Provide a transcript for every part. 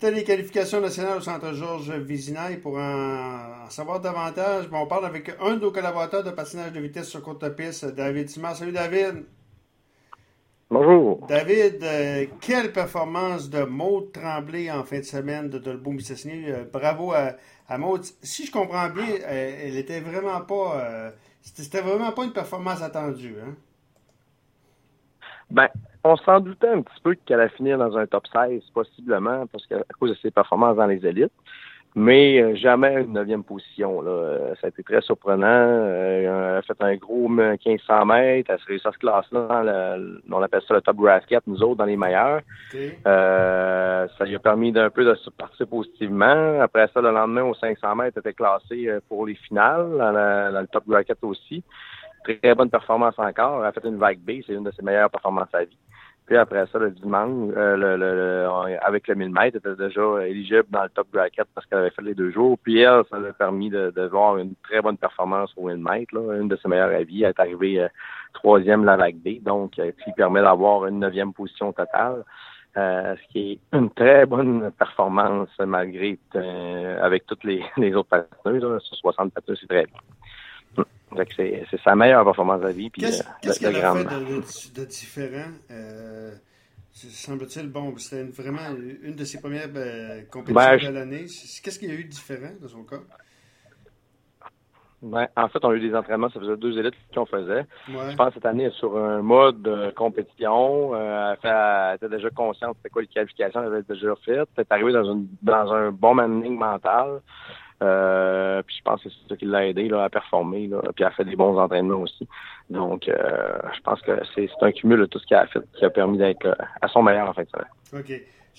C'était les qualifications nationales au Centre Georges Vézinaille. Pour en savoir davantage, on parle avec un de nos collaborateurs de patinage de vitesse sur courte piste, David Simard. Salut David. Bonjour. David, quelle performance de Maude Tremblay en fin de semaine de Dolbeau-Mistassini. Bravo à Maude. Si je comprends bien, elle était vraiment pas... c'était vraiment pas une performance attendue, hein? Ben, on s'en doutait un petit peu qu'elle allait finir dans un top 16, possiblement, parce qu'à cause de ses performances dans les élites. Mais jamais une 9e position. Là. Ça a été très surprenant. Elle a fait un gros 1500 mètres. Elle a réussi à se classer on appelle ça le top bracket, nous autres, dans les meilleurs. Okay. Ça lui a permis d'un peu de se partir positivement. Après ça, le lendemain, aux 500 mètres, elle était classée pour les finales, dans le top bracket aussi. Très bonne performance encore. Elle a fait une vague B. C'est une de ses meilleures performances à vie. Puis après ça, le dimanche, avec le 1000 mètres, elle était déjà éligible dans le top bracket parce qu'elle avait fait les 2 jours. Puis elle, ça lui a permis de voir une très bonne performance au 1000 mètres, là, une de ses meilleures à vie. Elle est arrivée 3e la vague B, donc ce qui permet d'avoir une 9e position totale. Ce qui est une très bonne performance malgré avec toutes les autres patineuses. Sur 60 patineuses, c'est très bien. C'est sa meilleure performance à vie. Qu'est-ce qu'elle a fait de différent? Semble-t-il, bon, c'était vraiment une de ses premières compétitions de l'année. Qu'est-ce qu'il y a eu de différent dans son cas? Ben, en fait, on a eu des entraînements, ça faisait 2 élites qu'on faisait. Ouais. Je pense que cette année, elle est sur un mode compétition. Elle était déjà consciente de quoi les qualifications, elle avait déjà fait. Elle est arrivée dans un bon managing mental. Puis je pense que c'est ça qui l'a aidé là, à performer, là, puis elle a fait des bons entraînements aussi. Donc, je pense que c'est un cumul de tout ce qu'elle a fait qui a permis d'être à son meilleur en fin de semaine. OK.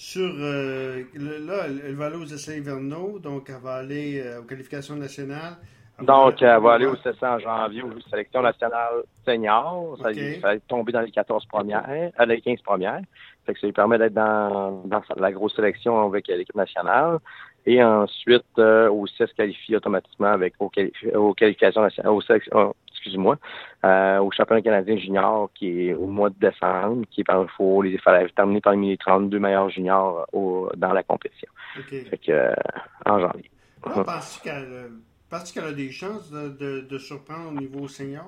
Là, elle va aller aux essais hivernaux, donc elle va aller aux qualifications nationales. Elle va aller aux essais en janvier, aux sélections nationales seniors. Ça lui fait tomber dans les 14 premières, les 15 premières. Fait que ça lui permet d'être dans la grosse sélection avec l'équipe nationale. Et ensuite, aussi, elle se qualifie automatiquement aux qualifications nationales, au championnat canadien junior qui est au mois de décembre, il fallait terminer parmi les 32 meilleurs juniors dans la compétition. Okay. Fait que, en janvier. Penses-tu qu'elle a des chances de surprendre au niveau senior?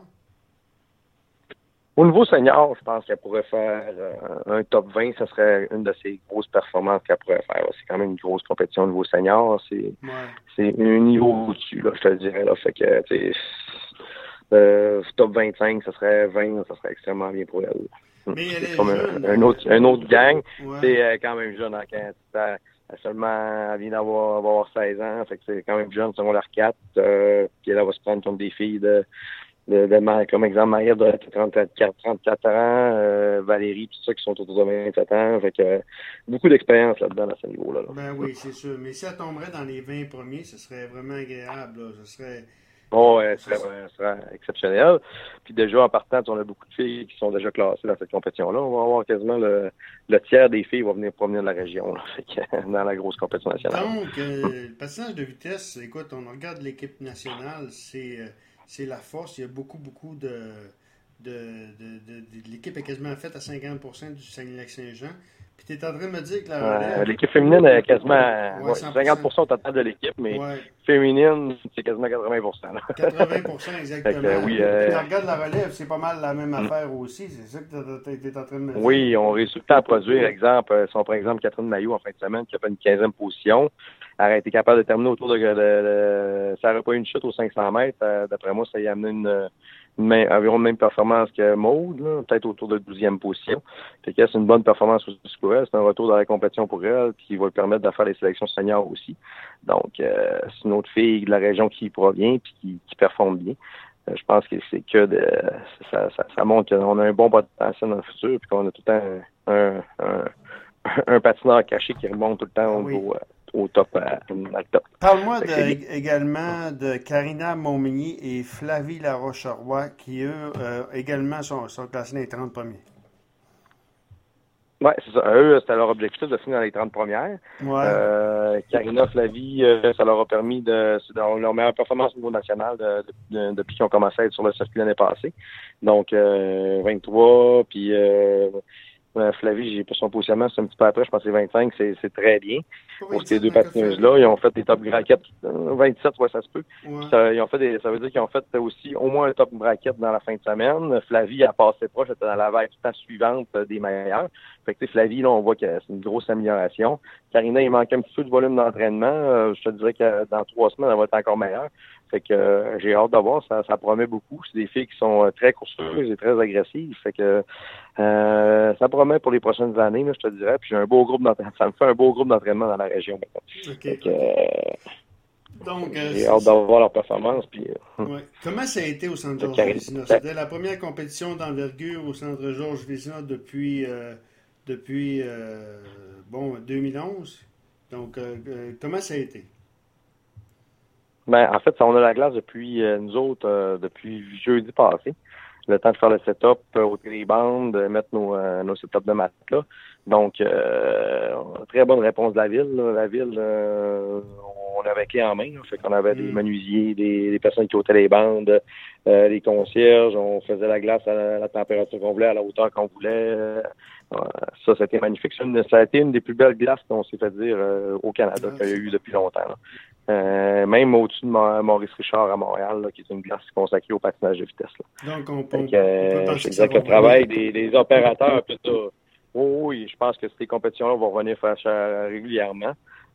Au niveau senior, je pense qu'elle pourrait faire un top 20. Ça serait une de ses grosses performances qu'elle pourrait faire. C'est quand même une grosse compétition au niveau senior. C'est un niveau au-dessus, là, je te le dirais. Là. Fait que, top 25, ça serait 20, ça serait extrêmement bien pour elle. Mais elle est comme jeune. un autre gang. Ouais. C'est quand même jeune. Elle vient d'avoir 16 ans. Fait que c'est quand même jeune, selon leur 4. Puis elle va se prendre contre des filles comme exemple, Marie-Ève de 34 ans, Valérie, tout ça qui sont autour de 27 ans. Fait que beaucoup d'expérience là-dedans à ce niveau-là. Là. Ben oui, c'est sûr. Mais si elle tomberait dans les 20 premiers, ce serait vraiment agréable. Là. Ce serait... Ce serait exceptionnel. Puis déjà, en partant, on a beaucoup de filles qui sont déjà classées dans cette compétition-là. On va avoir quasiment le tiers des filles qui vont venir promener de la région, là, fait que, dans la grosse compétition nationale. Donc, le patinage de vitesse, écoute, on regarde l'équipe nationale, c'est la force. Il y a beaucoup l'équipe est quasiment faite à 50% du Saguenay-Lac-Saint-Jean. Puis tu es en train de me dire que la relève... l'équipe féminine est quasiment 50% au total de l'équipe, mais féminine, c'est quasiment 80%. Là. 80%, exactement. Oui, tu regardes la relève, c'est pas mal la même affaire aussi. C'est ça que tu es en train de me dire. Oui, on réussit tout le temps à produire. Exemple, si on prend exemple Catherine Maillot en fin de semaine, qui a fait une 15e position, elle a été capable de terminer autour de ça n'aurait pas eu une chute aux 500 mètres. D'après moi, ça y a amené environ la même performance que Maude, là, peut-être autour de 12e position. Fait que c'est une bonne performance aussi pour elle. C'est un retour dans la compétition pour elle, qui va lui permettre de faire les sélections seniors aussi. Donc, c'est une autre fille de la région qui provient puis qui performe bien. Je pense que c'est que ça montre qu'on a un bon potentiel dans le futur puis qu'on a tout le temps un patineur caché qui remonte tout le temps au top, dans le top. Parle-moi également de Karina Montmigny et Flavie Laroche-Roy qui, eux, également sont classés dans les 30 premiers. Oui, c'est ça. Eux, c'était leur objectif de finir dans les 30 premières. Ouais. Karina, Flavie, ça leur a permis c'est leur meilleure performance au niveau national depuis qu'ils ont commencé à être sur le circuit l'année passée. Donc, 23, puis Flavie, j'ai pas son positionnement, c'est un petit peu après, je pense que c'est 25, c'est très bien. Pour ces deux dans le cas de patineuses-là, ils ont fait des top brackets 27, ouais, ça se peut. Ouais. Ça veut dire qu'ils ont fait aussi au moins un top bracket dans la fin de semaine. Flavie a passé proche, était dans la vague tout le temps suivante des meilleurs. Fait que Flavie, là, on voit que c'est une grosse amélioration. Karina, il manque un petit peu de volume d'entraînement. Je te dirais que dans 3 semaines, elle va être encore meilleure. Fait que j'ai hâte de voir, ça promet beaucoup. C'est des filles qui sont très courseuses et très agressives. Fait que ça promet pour les prochaines années, là, je te dirais. Puis j'ai un beau groupe d'entraînement. Ça me fait un beau groupe d'entraînement dans la région maintenant. Okay. Donc, j'ai hâte d'avoir leur performance. Puis, ouais. Comment ça a été au Centre Georges Vézina? C'était la première compétition d'envergure au Centre Georges Vézina depuis 2011. Donc, comment ça a été? Ben, en fait, on a la glace depuis nous autres, depuis jeudi passé. Le temps de faire le setup, ôter les bandes, mettre nos setups de matelas. Donc, très bonne réponse de la ville. Là. La ville, on avait clé en main. Là. Fait qu'on avait des menuisiers, des personnes qui ôtaient les bandes, les concierges. On faisait la glace à la température qu'on voulait, à la hauteur qu'on voulait. Ça, c'était magnifique. Ça a été une des plus belles glaces qu'on s'est fait dire au Canada, qu'il y a eu depuis longtemps. Là. Même au-dessus de Maurice Richard à Montréal, là, qui est une glace consacrée au patinage de vitesse. Là. Donc, on peut je dirais que le travail des opérateurs, tout ça, oui, je pense que ces compétitions-là vont revenir faire régulièrement.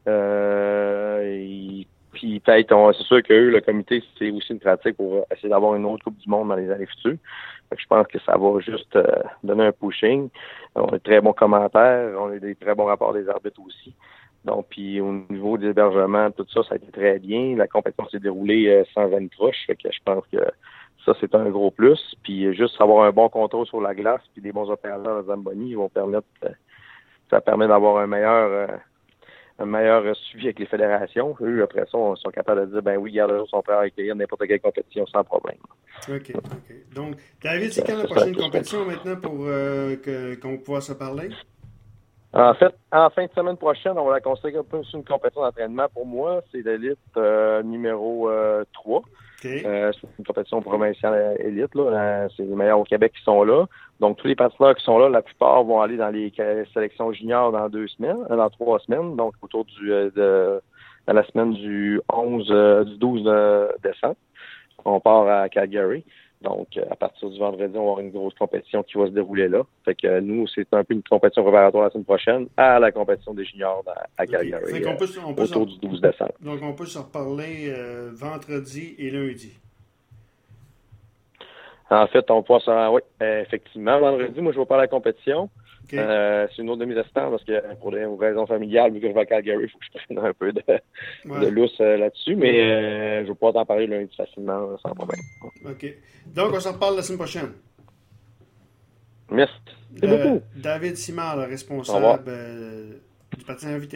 Puis peut-être, c'est sûr qu'eux, le comité, c'est aussi une pratique pour essayer d'avoir une autre Coupe du Monde dans les années futures. Je pense que ça va juste donner un pushing. On a de très bons commentaires, on a des très bons rapports des arbitres aussi. Donc, puis au niveau des hébergements, tout ça, ça a été très bien. La compétition s'est déroulée sans anicroche, fait que je pense que ça, c'est un gros plus. Puis juste avoir un bon contrôle sur la glace, puis des bons opérateurs à Zamboni, ça permet d'avoir un meilleur suivi avec les fédérations. Eux, après ça, on sont capables de dire, ben oui, regarde, ils sont prêts à accueillir n'importe quelle compétition sans problème. OK. Donc, David, c'est quand la prochaine compétition maintenant pour qu'on puisse se parler? En fait, en fin de semaine prochaine, on va la consacrer un peu sur une compétition d'entraînement. Pour moi, c'est l'élite numéro 3. Okay. C'est une compétition provinciale élite. Là. C'est les meilleurs au Québec qui sont là. Donc, tous les patineurs qui sont là, la plupart vont aller dans les sélections juniors dans 3 semaines. Donc, autour dans la semaine du 12 décembre. On part à Calgary. Donc, à partir du vendredi, on va avoir une grosse compétition qui va se dérouler là. Fait que nous, c'est un peu une compétition préparatoire la semaine prochaine à la compétition des juniors à Calgary. Okay. Autour du 12 décembre. Donc, on peut se reparler vendredi et lundi. En fait, on passe oui, effectivement. Vendredi, moi, je vais pas à la compétition. Okay. C'est une autre de mes assistants parce que pour des raisons familiales, vu que je vais à Calgary, il faut que je prenne un peu de lousse là-dessus. Mais je vais pouvoir t'en parler lundi facilement, sans problème. OK. Donc, on se reparle la semaine prochaine. Merci. C'est beaucoup. David Simard, le responsable du patinage vitesse.